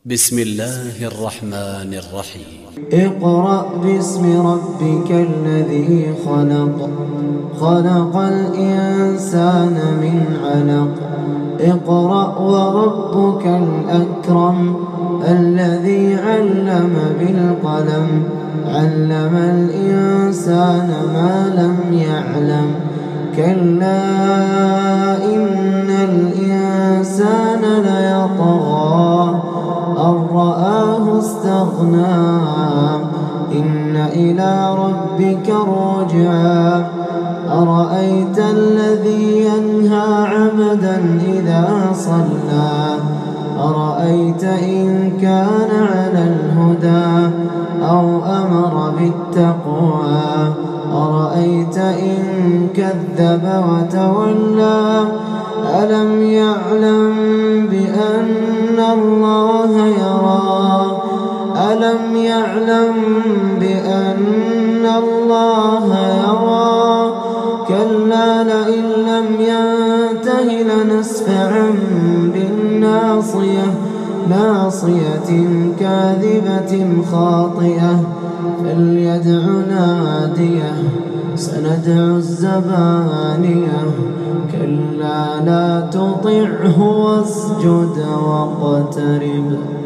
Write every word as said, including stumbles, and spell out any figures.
بسم الله الرحمن الرحيم. اقرأ باسم ربك الذي خلق خلق الإنسان من علق اقرأ وربك الأكرم الذي علم بالقلم علم الإنسان ما لم يعلم كلا إن الإنسان ليطغى أن رآه استغنى إن إلى ربك الرجعى أرأيت الذي ينهى عبدا إذا صلى أرأيت إن كان على الهدى أو أمر بالتقوى أرأيت إن كذب وتولى ألم يعلم بأن الله يرى ألم يعلم بأن الله يرى كلا لئن لم ينته لنسفعا بالناصية ناصية كاذبة خاطئة فليدع ناديه سندع الزبانية كلا لا تطعه واسجد واقترب.